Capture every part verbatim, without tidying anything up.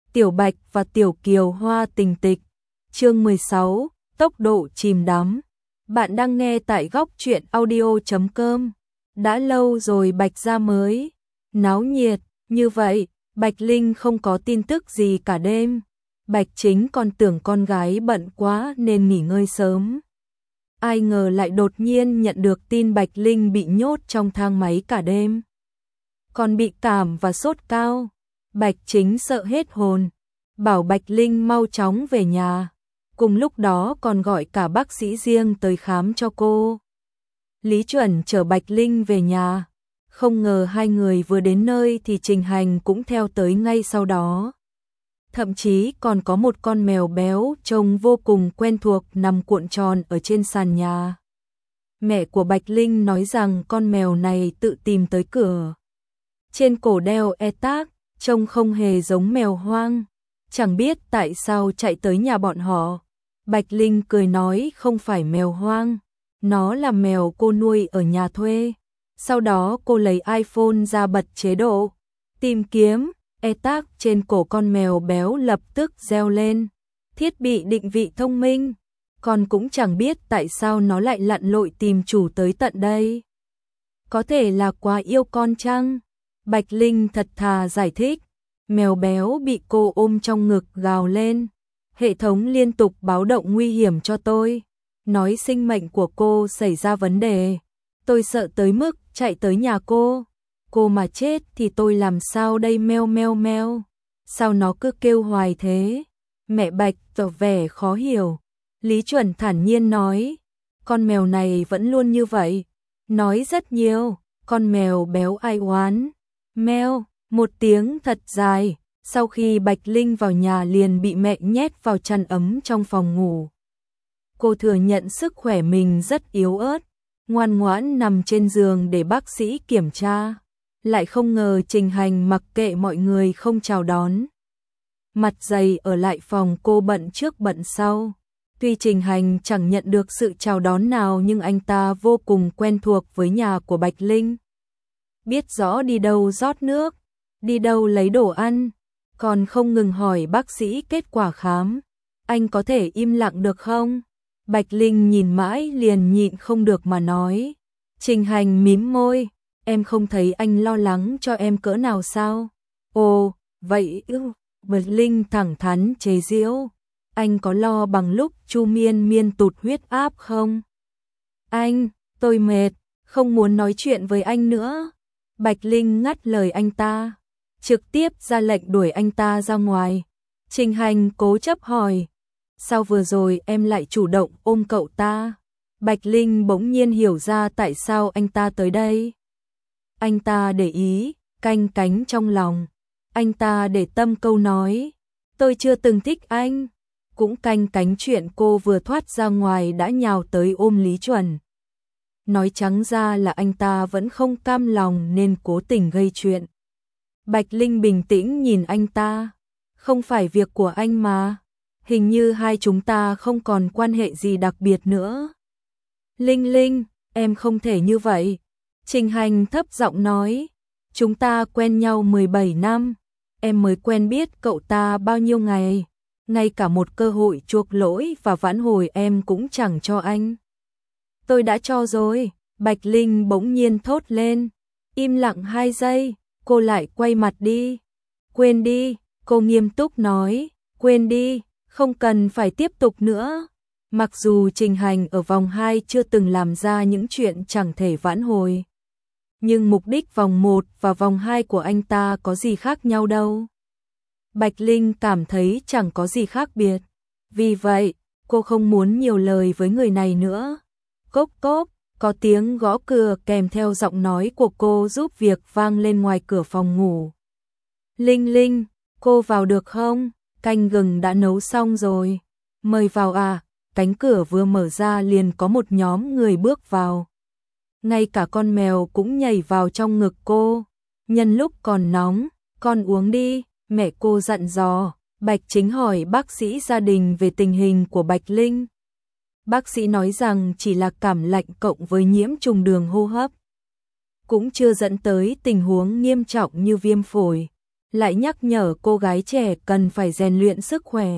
Tiểu Bạch và Tiểu Kiều Hoa tình tịch. Chương mười sáu, tốc độ chìm đắm. Bạn đang nghe tại góc truyện audio chấm com. Đã lâu rồi Bạch ra mới náo nhiệt như vậy, Bạch Linh không có tin tức gì cả đêm. Bạch Chính còn tưởng con gái bận quá nên nghỉ ngơi sớm. Ai ngờ lại đột nhiên nhận được tin Bạch Linh bị nhốt trong thang máy cả đêm. Còn bị cảm và sốt cao. Bạch Chính sợ hết hồn, bảo Bạch Linh mau chóng về nhà. Cùng lúc đó còn gọi cả bác sĩ riêng tới khám cho cô. Lý Chuẩn chở Bạch Linh về nhà. Không ngờ hai người vừa đến nơi thì Trình Hành cũng theo tới ngay sau đó. Thậm chí còn có một con mèo béo trông vô cùng quen thuộc nằm cuộn tròn ở trên sàn nhà. Mẹ của Bạch Linh nói rằng con mèo này tự tìm tới cửa. Trên cổ đeo e-tag, trông không hề giống mèo hoang. Chẳng biết tại sao chạy tới nhà bọn họ. Bạch Linh cười nói không phải mèo hoang, nó là mèo cô nuôi ở nhà thuê. Sau đó cô lấy iPhone ra bật chế độ tìm kiếm, e-tag trên cổ con mèo béo lập tức reo lên. Thiết bị định vị thông minh, con cũng chẳng biết tại sao nó lại lặn lội tìm chủ tới tận đây. Có thể là quá yêu con chăng? Bạch Linh thật thà giải thích. Mèo béo bị cô ôm trong ngực gào lên. Hệ thống liên tục báo động nguy hiểm cho tôi. Nói sinh mệnh của cô xảy ra vấn đề. Tôi sợ tới mức chạy tới nhà cô. Cô mà chết thì tôi làm sao đây meo meo meo. Sao nó cứ kêu hoài thế? Mẹ Bạch tỏ vẻ khó hiểu. Lý Chuẩn thản nhiên nói. Con mèo này vẫn luôn như vậy. Nói rất nhiều. Con mèo béo ai oán. Meo. Một tiếng thật dài, sau khi Bạch Linh vào nhà liền bị mẹ nhét vào chăn ấm trong phòng ngủ. Cô thừa nhận sức khỏe mình rất yếu ớt, ngoan ngoãn nằm trên giường để bác sĩ kiểm tra. Lại không ngờ Trình Hành mặc kệ mọi người không chào đón. Mặt dày ở lại phòng cô bận trước bận sau. Tuy Trình Hành chẳng nhận được sự chào đón nào nhưng anh ta vô cùng quen thuộc với nhà của Bạch Linh. Biết rõ đi đâu rót nước, đi đâu lấy đồ ăn, còn không ngừng hỏi bác sĩ kết quả khám. Anh có thể im lặng được không? Bạch Linh nhìn mãi liền nhịn không được mà nói. Trình Hành mím môi, em không thấy anh lo lắng cho em cỡ nào sao? Ồ, vậy ư? Bạch Linh thẳng thắn chế giễu. Anh có lo bằng lúc Chu Miên Miên tụt huyết áp không? Anh, tôi mệt, không muốn nói chuyện với anh nữa. Bạch Linh ngắt lời anh ta, trực tiếp ra lệnh đuổi anh ta ra ngoài. Trình Hành cố chấp hỏi, sao vừa rồi em lại chủ động ôm cậu ta? Bạch Linh bỗng nhiên hiểu ra tại sao anh ta tới đây. Anh ta để ý, canh cánh trong lòng. Anh ta để tâm câu nói, tôi chưa từng thích anh. Cũng canh cánh chuyện cô vừa thoát ra ngoài đã nhào tới ôm Lý Chuẩn. Nói trắng ra là anh ta vẫn không cam lòng nên cố tình gây chuyện. Bạch Linh bình tĩnh nhìn anh ta. Không phải việc của anh mà. Hình như hai chúng ta không còn quan hệ gì đặc biệt nữa. Linh Linh, em không thể như vậy. Trình Hành thấp giọng nói. Chúng ta quen nhau mười bảy năm. Em mới quen biết cậu ta bao nhiêu ngày. Ngay cả một cơ hội chuộc lỗi và vãn hồi em cũng chẳng cho anh. Tôi đã cho rồi. Bạch Linh bỗng nhiên thốt lên. Im lặng hai giây, cô lại quay mặt đi. Quên đi, cô nghiêm túc nói. Quên đi, không cần phải tiếp tục nữa. Mặc dù Trình Hành ở vòng hai chưa từng làm ra những chuyện chẳng thể vãn hồi. Nhưng mục đích vòng một và vòng hai của anh ta có gì khác nhau đâu. Bạch Linh cảm thấy chẳng có gì khác biệt. Vì vậy, cô không muốn nhiều lời với người này nữa. Cốc cốc, có tiếng gõ cửa kèm theo giọng nói của cô giúp việc vang lên ngoài cửa phòng ngủ. Linh Linh, cô vào được không? Canh gừng đã nấu xong rồi. Mời vào à, cánh cửa vừa mở ra liền có một nhóm người bước vào. Ngay cả con mèo cũng nhảy vào trong ngực cô. Nhân lúc còn nóng, con uống đi, mẹ cô dặn dò. Bạch Chính hỏi bác sĩ gia đình về tình hình của Bạch Linh. Bác sĩ nói rằng chỉ là cảm lạnh cộng với nhiễm trùng đường hô hấp. Cũng chưa dẫn tới tình huống nghiêm trọng như viêm phổi. lại nhắc nhở cô gái trẻ cần phải rèn luyện sức khỏe.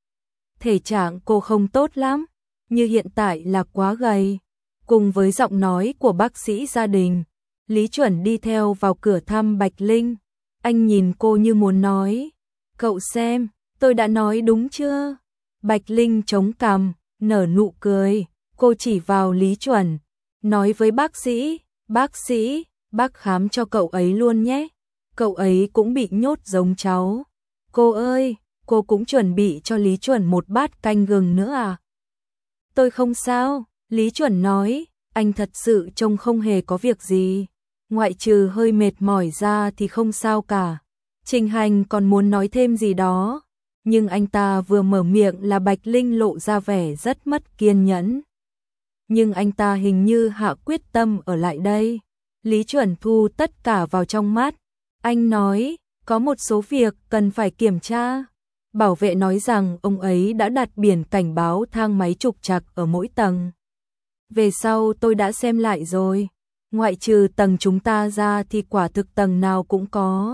Thể trạng cô không tốt lắm, như hiện tại là quá gầy. Cùng với giọng nói của bác sĩ gia đình, Lý Chuẩn đi theo vào cửa thăm Bạch Linh. Anh nhìn cô như muốn nói, cậu xem, tôi đã nói đúng chưa? Bạch Linh chống cằm, nở nụ cười, cô chỉ vào Lý Chuẩn, nói với bác sĩ, bác sĩ, bác khám cho cậu ấy luôn nhé, cậu ấy cũng bị nhốt giống cháu. Cô ơi, cô cũng chuẩn bị cho Lý Chuẩn một bát canh gừng nữa à? Tôi không sao, Lý Chuẩn nói, anh thật sự trông không hề có việc gì, ngoại trừ hơi mệt mỏi ra thì không sao cả. Trình Hành còn muốn nói thêm gì đó, nhưng anh ta vừa mở miệng là Bạch Linh lộ ra vẻ rất mất kiên nhẫn. Nhưng anh ta hình như hạ quyết tâm ở lại đây. Lý Chuẩn thu tất cả vào trong mắt. Anh nói, có một số việc cần phải kiểm tra. Bảo vệ nói rằng ông ấy đã đặt biển cảnh báo thang máy trục trặc ở mỗi tầng. Về sau tôi đã xem lại rồi. Ngoại trừ tầng chúng ta ra thì quả thực tầng nào cũng có.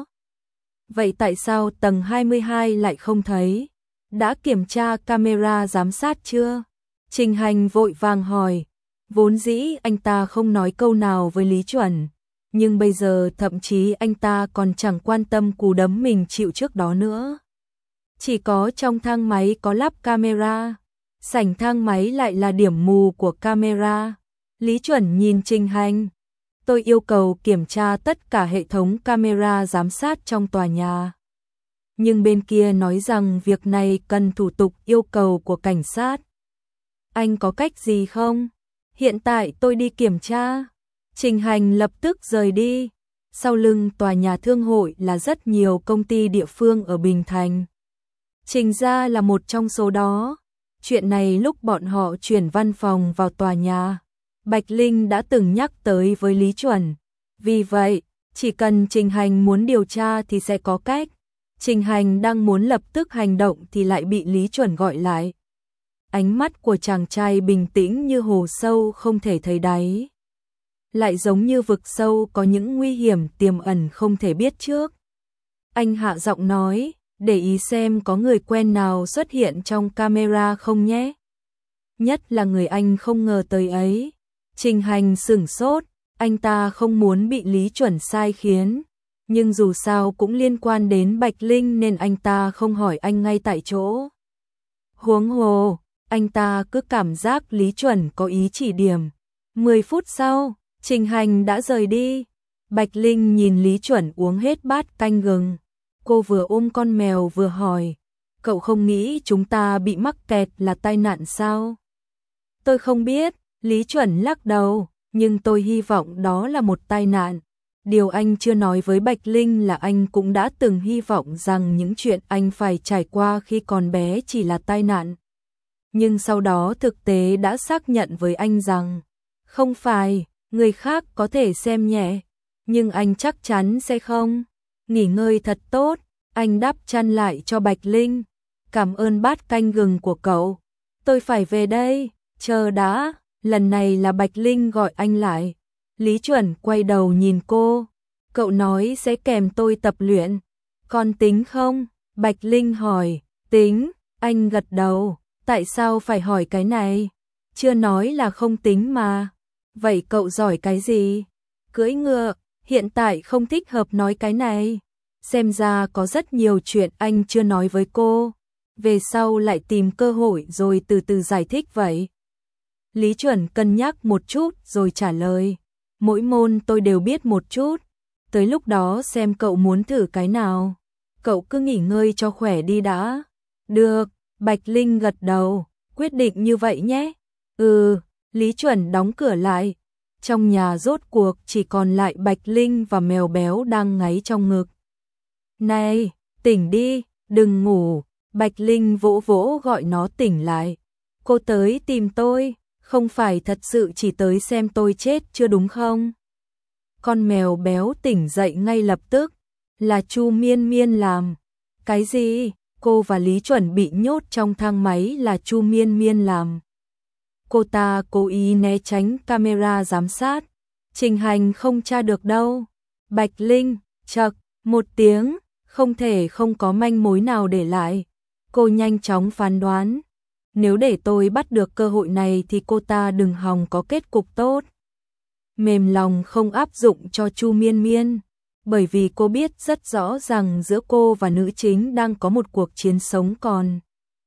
Vậy tại sao tầng hai mươi hai lại không thấy? Đã kiểm tra camera giám sát chưa? Trình Hành vội vàng hỏi. Vốn dĩ anh ta không nói câu nào với Lý Chuẩn, nhưng bây giờ thậm chí anh ta còn chẳng quan tâm cú đấm mình chịu trước đó nữa. Chỉ có trong thang máy có lắp camera, sảnh thang máy lại là điểm mù của camera. Lý Chuẩn nhìn Trình Hành. Tôi yêu cầu kiểm tra tất cả hệ thống camera giám sát trong tòa nhà. Nhưng bên kia nói rằng việc này cần thủ tục yêu cầu của cảnh sát. Anh có cách gì không? Hiện tại tôi đi kiểm tra. Trình Hành lập tức rời đi. Sau lưng tòa nhà thương hội là rất nhiều công ty địa phương ở Bình Thành. Trình gia là một trong số đó. Chuyện này lúc bọn họ chuyển văn phòng vào tòa nhà, Bạch Linh đã từng nhắc tới với Lý Chuẩn. Vì vậy, chỉ cần Trình Hành muốn điều tra thì sẽ có cách. Trình Hành đang muốn lập tức hành động thì lại bị Lý Chuẩn gọi lại. Ánh mắt của chàng trai bình tĩnh như hồ sâu không thể thấy đáy. Lại giống như vực sâu có những nguy hiểm tiềm ẩn không thể biết trước. Anh hạ giọng nói, để ý xem có người quen nào xuất hiện trong camera không nhé. Nhất là người anh không ngờ tới ấy. Trình Hành sửng sốt, anh ta không muốn bị Lý Chuẩn sai khiến. Nhưng dù sao cũng liên quan đến Bạch Linh nên anh ta không hỏi anh ngay tại chỗ. Huống hồ, anh ta cứ cảm giác Lý Chuẩn có ý chỉ điểm. Mười phút sau, Trình Hành đã rời đi. Bạch Linh nhìn Lý Chuẩn uống hết bát canh gừng. Cô vừa ôm con mèo vừa hỏi, cậu không nghĩ chúng ta bị mắc kẹt là tai nạn sao? Tôi không biết, Lý Chuẩn lắc đầu, nhưng tôi hy vọng đó là một tai nạn. Điều anh chưa nói với Bạch Linh là anh cũng đã từng hy vọng rằng những chuyện anh phải trải qua khi còn bé chỉ là tai nạn. Nhưng sau đó thực tế đã xác nhận với anh rằng, không phải, người khác có thể xem nhẹ, nhưng anh chắc chắn sẽ không. Nghỉ ngơi thật tốt, anh đắp chăn lại cho Bạch Linh. Cảm ơn bát canh gừng của cậu. Tôi phải về đây, chờ đã. Lần này là Bạch Linh gọi anh lại. Lý Chuẩn quay đầu nhìn cô. Cậu nói sẽ kèm tôi tập luyện. Còn tính không? Bạch Linh hỏi. Tính, anh gật đầu. Tại sao phải hỏi cái này? Chưa nói là không tính mà. Vậy cậu giỏi cái gì? Cưỡi ngựa, hiện tại không thích hợp nói cái này. Xem ra có rất nhiều chuyện anh chưa nói với cô. Về sau lại tìm cơ hội rồi từ từ giải thích vậy. Lý Chuẩn cân nhắc một chút rồi trả lời. Mỗi môn tôi đều biết một chút. Tới lúc đó xem cậu muốn thử cái nào. Cậu cứ nghỉ ngơi cho khỏe đi đã. Được, Bạch Linh gật đầu. Quyết định như vậy nhé. Ừ, Lý Chuẩn đóng cửa lại. Trong nhà rốt cuộc chỉ còn lại Bạch Linh và mèo béo đang ngáy trong ngực. Này, tỉnh đi, đừng ngủ. Bạch Linh vỗ vỗ gọi nó tỉnh lại. Cô tới tìm tôi, không phải thật sự chỉ tới xem tôi chết chưa đúng không? Con mèo béo tỉnh dậy ngay lập tức. Là Chu Miên Miên làm. Cái gì? Cô và Lý Chuẩn bị nhốt trong thang máy là Chu Miên Miên làm. Cô ta cố ý né tránh camera giám sát. Trình Hành không tra được đâu. Bạch Linh, chậc, một tiếng, không thể không có manh mối nào để lại. Cô nhanh chóng phán đoán, nếu để tôi bắt được cơ hội này thì cô ta đừng hòng có kết cục tốt. Mềm lòng không áp dụng cho Chu Miên Miên, bởi vì cô biết rất rõ rằng giữa cô và nữ chính đang có một cuộc chiến sống còn.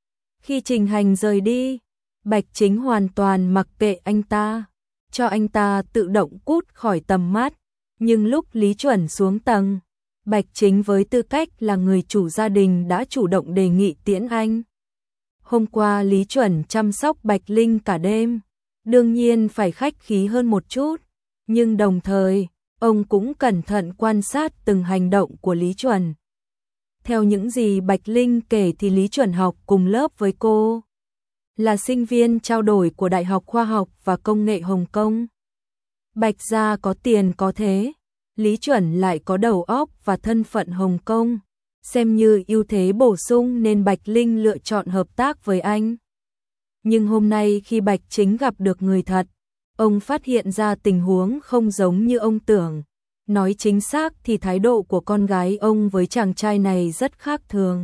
Khi Trình Hành rời đi, Bạch Chính hoàn toàn mặc kệ anh ta, cho anh ta tự động cút khỏi tầm mắt, nhưng lúc Lý Chuẩn xuống tầng, Bạch Chính với tư cách là người chủ gia đình đã chủ động đề nghị tiễn anh. Hôm qua Lý Chuẩn chăm sóc Bạch Linh cả đêm, đương nhiên phải khách khí hơn một chút, nhưng đồng thời, ông cũng cẩn thận quan sát từng hành động của Lý Chuẩn. Theo những gì Bạch Linh kể thì Lý Chuẩn học cùng lớp với cô, là sinh viên trao đổi của Đại học Khoa học và Công nghệ Hồng Kông. Bạch gia có tiền có thế, Lý Chuẩn lại có đầu óc và thân phận Hồng Kông, xem như ưu thế bổ sung nên Bạch Linh lựa chọn hợp tác với anh. Nhưng hôm nay khi Bạch Chính gặp được người thật, ông phát hiện ra tình huống không giống như ông tưởng. Nói chính xác thì thái độ của con gái ông với chàng trai này rất khác thường.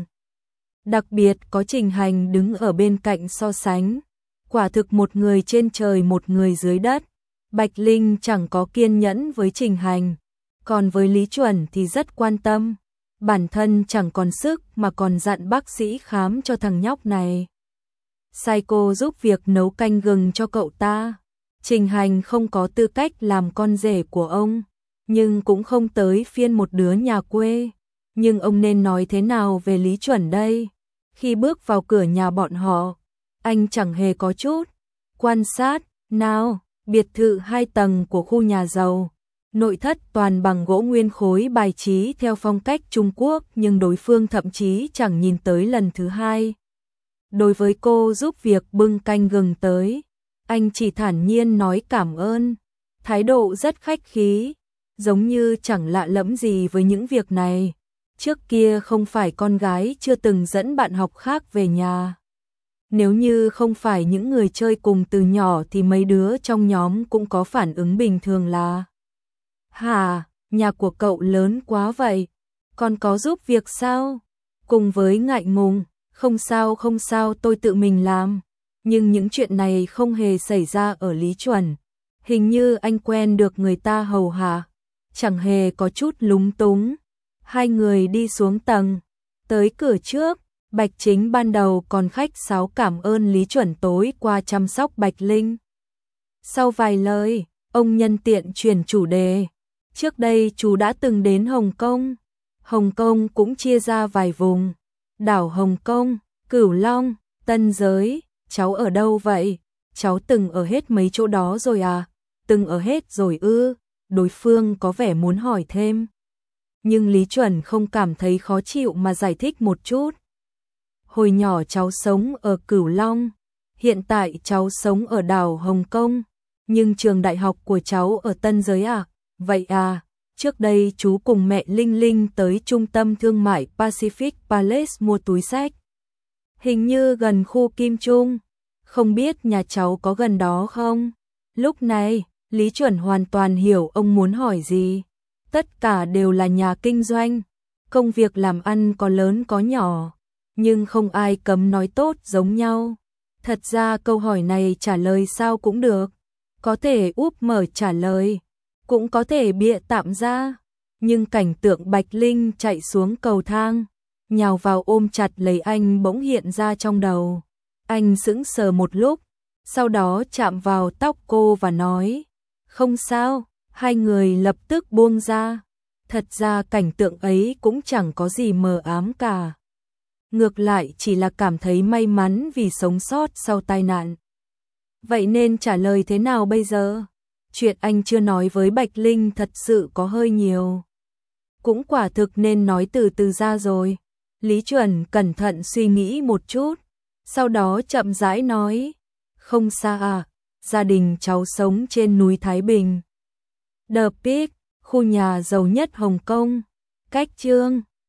Đặc biệt có Trình Hành đứng ở bên cạnh so sánh. Quả thực một người trên trời một người dưới đất. Bạch Linh chẳng có kiên nhẫn với Trình Hành. Còn với Lý Chuẩn thì rất quan tâm. Bản thân chẳng còn sức mà còn dặn bác sĩ khám cho thằng nhóc này. Sai cô giúp việc nấu canh gừng cho cậu ta. Trình Hành không có tư cách làm con rể của ông, nhưng cũng không tới phiên một đứa nhà quê. Nhưng ông nên nói thế nào về Lý Chuẩn đây? Khi bước vào cửa nhà bọn họ, anh chẳng hề có chút quan sát nào. Biệt thự hai tầng của khu nhà giàu, nội thất toàn bằng gỗ nguyên khối bài trí theo phong cách Trung Quốc, nhưng đối phương thậm chí chẳng nhìn tới lần thứ hai. Đối với cô giúp việc bưng canh gừng tới, anh chỉ thản nhiên nói cảm ơn, thái độ rất khách khí, giống như chẳng lạ lẫm gì với những việc này. Trước kia không phải con gái chưa từng dẫn bạn học khác về nhà. Nếu như không phải những người chơi cùng từ nhỏ thì mấy đứa trong nhóm cũng có phản ứng bình thường là: "Hả, nhà của cậu lớn quá vậy, còn có giúp việc sao?" Cùng với ngại ngùng, "Không sao không sao, tôi tự mình làm." Nhưng những chuyện này không hề xảy ra ở Lý Chuẩn. Hình như anh quen được người ta hầu hạ, chẳng hề có chút lúng túng. Hai người đi xuống tầng, tới cửa trước, Bạch Chính ban đầu còn khách sáo cảm ơn Lý Chuẩn tối qua chăm sóc Bạch Linh. Sau vài lời, ông nhân tiện chuyển chủ đề. Trước đây chú đã từng đến Hồng Kông. Hồng Kông cũng chia ra vài vùng. Đảo Hồng Kông, Cửu Long, Tân Giới. Cháu ở đâu vậy? Cháu từng ở hết mấy chỗ đó rồi à? Từng ở hết rồi ư? Đối phương có vẻ muốn hỏi thêm. Nhưng Lý Chuẩn không cảm thấy khó chịu mà giải thích một chút. Hồi nhỏ cháu sống ở Cửu Long, hiện tại cháu sống ở đảo Hồng Kông, nhưng trường đại học của cháu ở Tân Giới à? Vậy à, trước đây chú cùng mẹ Linh Linh tới trung tâm thương mại Pacific Palace mua túi xách. Hình như gần khu Kim Trung, không biết nhà cháu có gần đó không? Lúc này, Lý Chuẩn hoàn toàn hiểu ông muốn hỏi gì. Tất cả đều là nhà kinh doanh, công việc làm ăn có lớn có nhỏ, nhưng không ai cấm nói tốt giống nhau. Thật ra câu hỏi này trả lời sao cũng được, có thể úp mở trả lời, cũng có thể bịa tạm ra. Nhưng cảnh tượng Bạch Linh chạy xuống cầu thang, nhào vào ôm chặt lấy anh bỗng hiện ra trong đầu. Anh sững sờ một lúc, sau đó chạm vào tóc cô và nói: "Không sao." Hai người lập tức buông ra. Thật ra cảnh tượng ấy cũng chẳng có gì mờ ám cả. Ngược lại chỉ là cảm thấy may mắn vì sống sót sau tai nạn. Vậy nên trả lời thế nào bây giờ? Chuyện anh chưa nói với Bạch Linh thật sự có hơi nhiều. Cũng quả thực nên nói từ từ ra rồi. Lý Chuẩn cẩn thận suy nghĩ một chút, sau đó chậm rãi nói: "Không xa à, gia đình cháu sống trên núi Thái Bình. The Peak, khu nhà giàu nhất Hồng Kông, cách Trương